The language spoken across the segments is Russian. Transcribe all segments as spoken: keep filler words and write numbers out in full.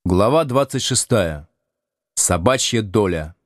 Глава двадцать шестая. Собачья доля.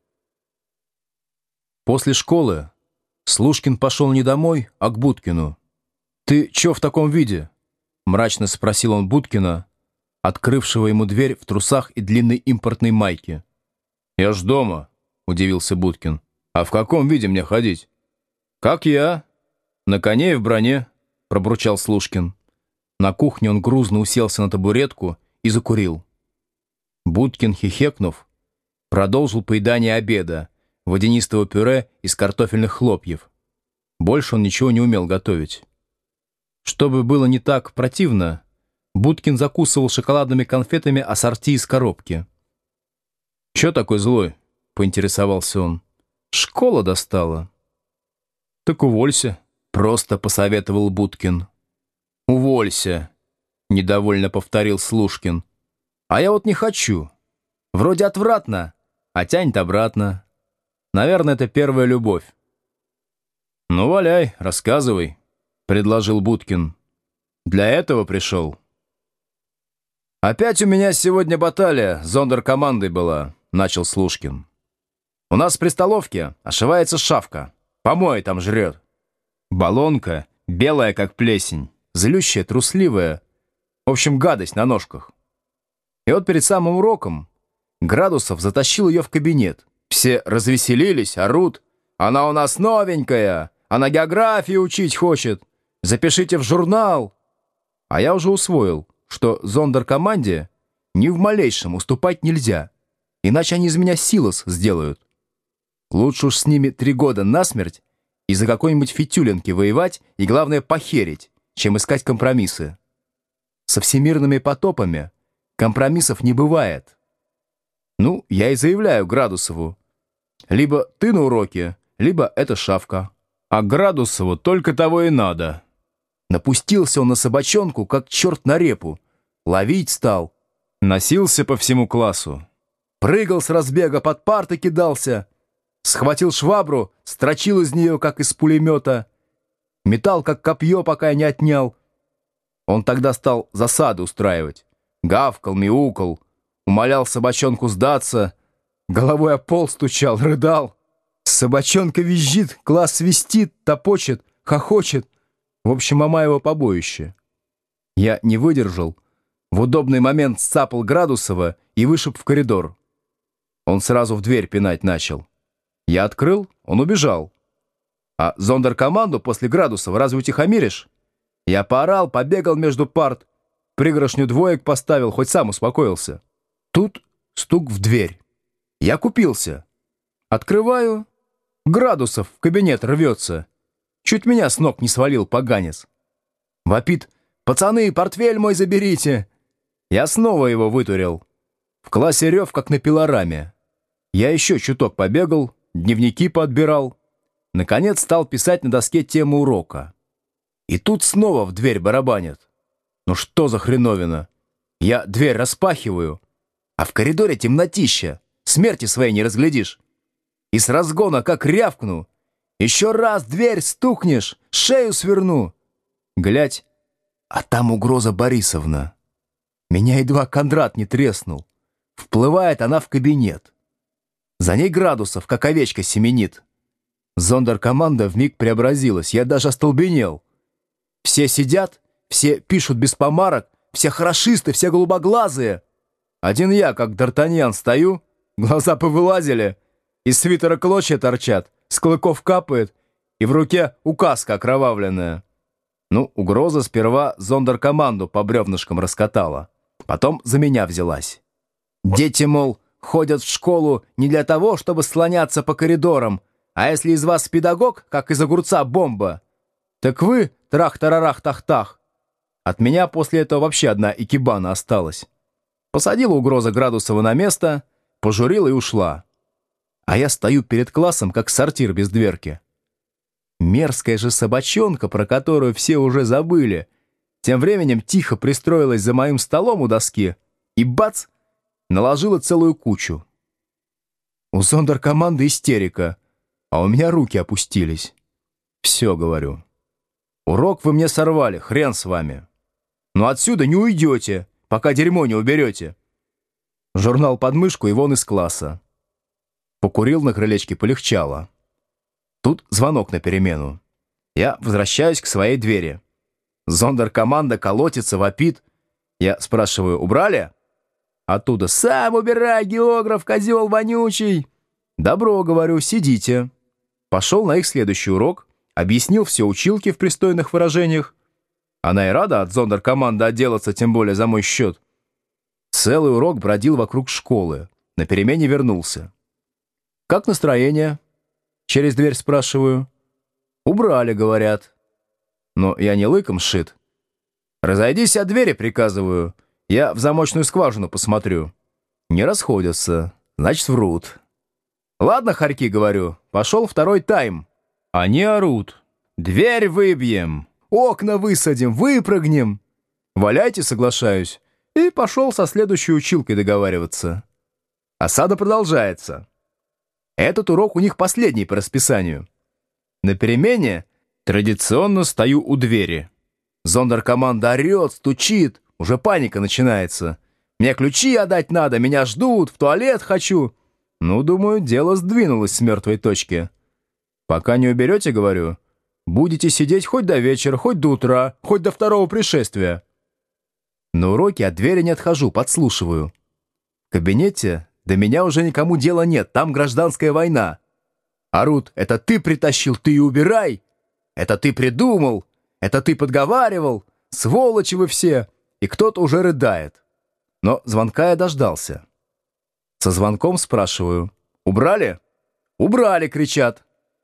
После школы Слушкин пошел не домой, а к Будкину. «Ты чё в таком виде?» — мрачно спросил он Будкина, открывшего ему дверь в трусах и длинной импортной майке. «Я ж дома», — удивился Будкин. «А в каком виде мне ходить?» «Как я. На коне и в броне», — пробурчал Слушкин. На кухне он грузно уселся на табуретку и закурил. Будкин, хихекнув, продолжил поедание обеда, водянистого пюре из картофельных хлопьев. Больше он ничего не умел готовить. Чтобы было не так противно, Будкин закусывал шоколадными конфетами ассорти из коробки. «Чё такой злой?» — поинтересовался он. «Школа достала». «Так уволься», — просто посоветовал Будкин. «Уволься», — недовольно повторил Слушкин. «А я вот не хочу. Вроде отвратно, а тянет обратно. Наверное, это первая любовь». «Ну, валяй, рассказывай», — предложил Будкин. «Для этого пришел». «Опять у меня сегодня баталия зондеркомандой была», — начал Слушкин. «У нас при столовке ошивается шавка. Помои там жрет. Балонка, белая как плесень, злющая, трусливая. В общем, гадость на ножках. И вот перед самым уроком Градусов затащил ее в кабинет. Все развеселились, орут. «Она у нас новенькая! Она географию учить хочет! Запишите в журнал!» А я уже усвоил, что зондеркоманде ни в малейшем уступать нельзя, иначе они из меня силос сделают. Лучше уж с ними три года насмерть из-за какой-нибудь фитюлинки воевать и, главное, похерить, чем искать компромиссы. Со всемирными потопами компромиссов не бывает. Ну, я и заявляю Градусову. Либо ты на уроке, либо это шавка. А Градусову только того и надо. Напустился он на собачонку, как черт на репу. Ловить стал. Носился по всему классу. Прыгал с разбега, под парты кидался. Схватил швабру, строчил из нее, как из пулемета. Метал, как копье, пока я не отнял. Он тогда стал засады устраивать. Гавкал, мяукал, умолял собачонку сдаться, головой о пол стучал, рыдал. Собачонка визжит, класс свистит, топочет, хохочет. В общем, Мамаево побоище. Я не выдержал, в удобный момент сцапал Градусова и вышиб в коридор. Он сразу в дверь пинать начал. Я открыл, он убежал. А зондеркоманду после Градусова разве утихомиришь? Я поорал, побегал между парт, пригоршню двоек поставил, хоть сам успокоился. Тут стук в дверь. Я купился. Открываю. Градусов в кабинет рвется. Чуть меня с ног не свалил поганец. Вопит: «Пацаны, портфель мой заберите!» Я снова его вытурил. В классе рев, как на пилораме. Я еще чуток побегал, дневники подбирал. Наконец стал писать на доске тему урока. И тут снова в дверь барабанят. Ну что за хреновина? Я дверь распахиваю, а в коридоре темнотища, смерти своей не разглядишь. И с разгона как рявкну: «Еще раз дверь стукнешь, шею сверну!» Глядь, а там угроза Борисовна. Меня едва Кондрат не треснул. Вплывает она в кабинет. За ней Градусов, как овечка, семенит. Зондеркоманда вмиг преобразилась, я даже остолбенел. Все сидят, все пишут без помарок, все хорошисты, все голубоглазые. Один я, как Д'Артаньян, стою, глаза повылазили, из свитера клочья торчат, с клыков капает, и в руке указка окровавленная. Ну, угроза сперва зондеркоманду по бревнышкам раскатала, потом за меня взялась. Дети, мол, ходят в школу не для того, чтобы слоняться по коридорам, а если из вас педагог, как из огурца бомба, так вы трах-тарарах-тах-тах. От меня после этого вообще одна икебана осталась. Посадила угроза Градусова на место, пожурила и ушла. А я стою перед классом, как сортир без дверки. Мерзкая же собачонка, про которую все уже забыли, тем временем тихо пристроилась за моим столом у доски и, бац, наложила целую кучу. У зондеркоманды истерика, а у меня руки опустились. Все, говорю. Урок вы мне сорвали, хрен с вами. Но отсюда не уйдете, пока дерьмо не уберете. Журнал под мышку и вон из класса. Покурил на крылечке, полегчало. Тут звонок на перемену. Я возвращаюсь к своей двери. Зондеркоманда колотится, вопит. Я спрашиваю: убрали? Оттуда: сам убирай, географ, козел вонючий. Добро, говорю, сидите. Пошел на их следующий урок, объяснил все училке в пристойных выражениях. Она и рада от зондеркоманды отделаться, тем более за мой счет. Целый урок бродил вокруг школы. На перемене вернулся. «Как настроение?» Через дверь спрашиваю. «Убрали, говорят». Но я не лыком сшит. «Разойдись от двери», приказываю. «Я в замочную скважину посмотрю». Не расходятся, значит, врут. «Ладно, хорьки», говорю, пошел второй тайм. Они орут: «Дверь выбьем, окна высадим, выпрыгнем». «Валяйте», соглашаюсь. И пошел со следующей училкой договариваться. Осада продолжается. Этот урок у них последний по расписанию. На перемене традиционно стою у двери. Зондеркоманда орет, стучит, уже паника начинается. Мне ключи отдать надо, меня ждут, в туалет хочу. Ну, думаю, дело сдвинулось с мертвой точки. Пока не уберете, говорю, будете сидеть хоть до вечера, хоть до утра, хоть до второго пришествия. На уроке от двери не отхожу, подслушиваю. В кабинете до меня уже никому дела нет, там гражданская война. Орут: это ты притащил, ты и убирай. Это ты придумал, это ты подговаривал. Сволочи вы все. И кто-то уже рыдает. Но звонка я дождался. Со звонком спрашиваю: убрали? Убрали, кричат.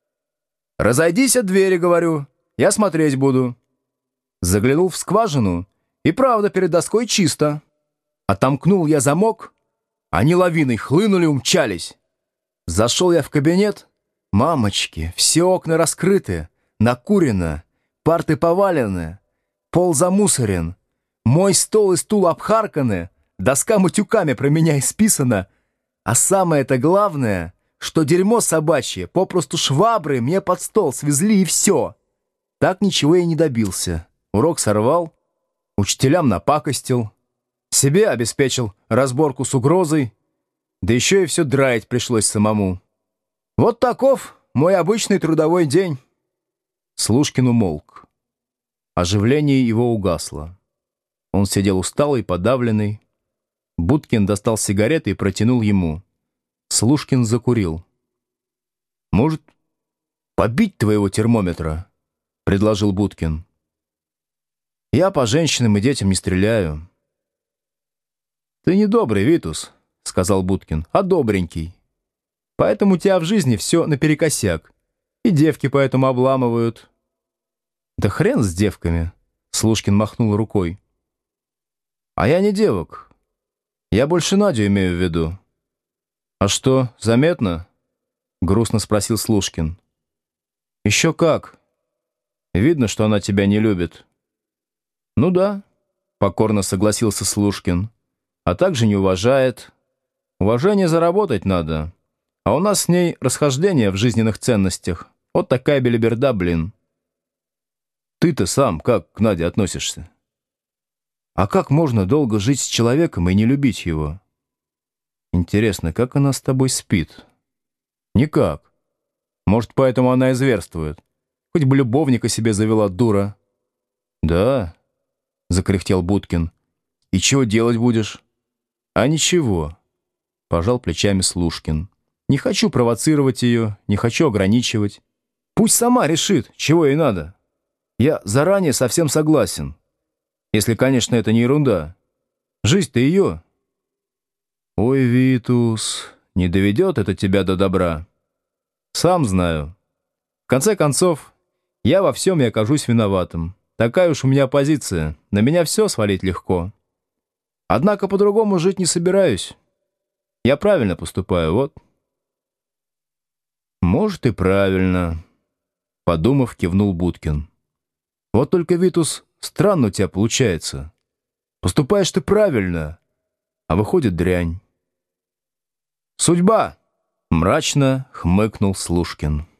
Разойдись от двери, говорю, я смотреть буду. Заглянул в скважину, и правда перед доской чисто. Отомкнул я замок, они лавиной хлынули, умчались. Зашел я в кабинет. Мамочки, все окна раскрыты, накурено, парты повалены, пол замусорен, мой стол и стул обхарканы, доска матюками про меня исписана, а самое-то главное, что дерьмо собачье попросту швабры мне под стол свезли, и все. Так ничего я не добился. Урок сорвал, учителям напакостил, себе обеспечил разборку с угрозой, да еще и все драить пришлось самому. Вот таков мой обычный трудовой день. Слушкин умолк. Оживление его угасло. Он сидел усталый, подавленный. Будкин достал сигареты и протянул ему. Слушкин закурил. «Может, побить твоего термометра?» — предложил Будкин. «Я по женщинам и детям не стреляю». «Ты не добрый, Витус», — сказал Будкин, — «а добренький. Поэтому у тебя в жизни все наперекосяк. И девки поэтому обламывают». «Да хрен с девками», — Слушкин махнул рукой. «А я не девок. Я больше Надю имею в виду». «А что, заметно?» — грустно спросил Слушкин. «Еще как. Видно, что она тебя не любит». «Ну да», — покорно согласился Слушкин. «А также не уважает. Уважение заработать надо. А у нас с ней расхождение в жизненных ценностях. Вот такая белиберда, блин». «Ты-то сам как к Наде относишься?» «А как можно долго жить с человеком и не любить его?» «Интересно, как она с тобой спит?» «Никак. Может, поэтому она и зверствует. Хоть бы любовника себе завела, дура». «Да?» — закряхтел Будкин. «И чего делать будешь?» «А ничего», — пожал плечами Слушкин. «Не хочу провоцировать ее, не хочу ограничивать. Пусть сама решит, чего ей надо. Я заранее совсем согласен. Если, конечно, это не ерунда. Жизнь-то ее». «Ой, Витус, не доведет это тебя до добра». «Сам знаю. В конце концов, я во всем и окажусь виноватым. Такая уж у меня позиция. На меня все свалить легко. Однако по-другому жить не собираюсь. Я правильно поступаю, вот». «Может, и правильно», — подумав, кивнул Будкин. «Вот только, Витус, странно у тебя получается. Поступаешь ты правильно, а выходит дрянь». «Судьба!» — мрачно хмыкнул Слушкин.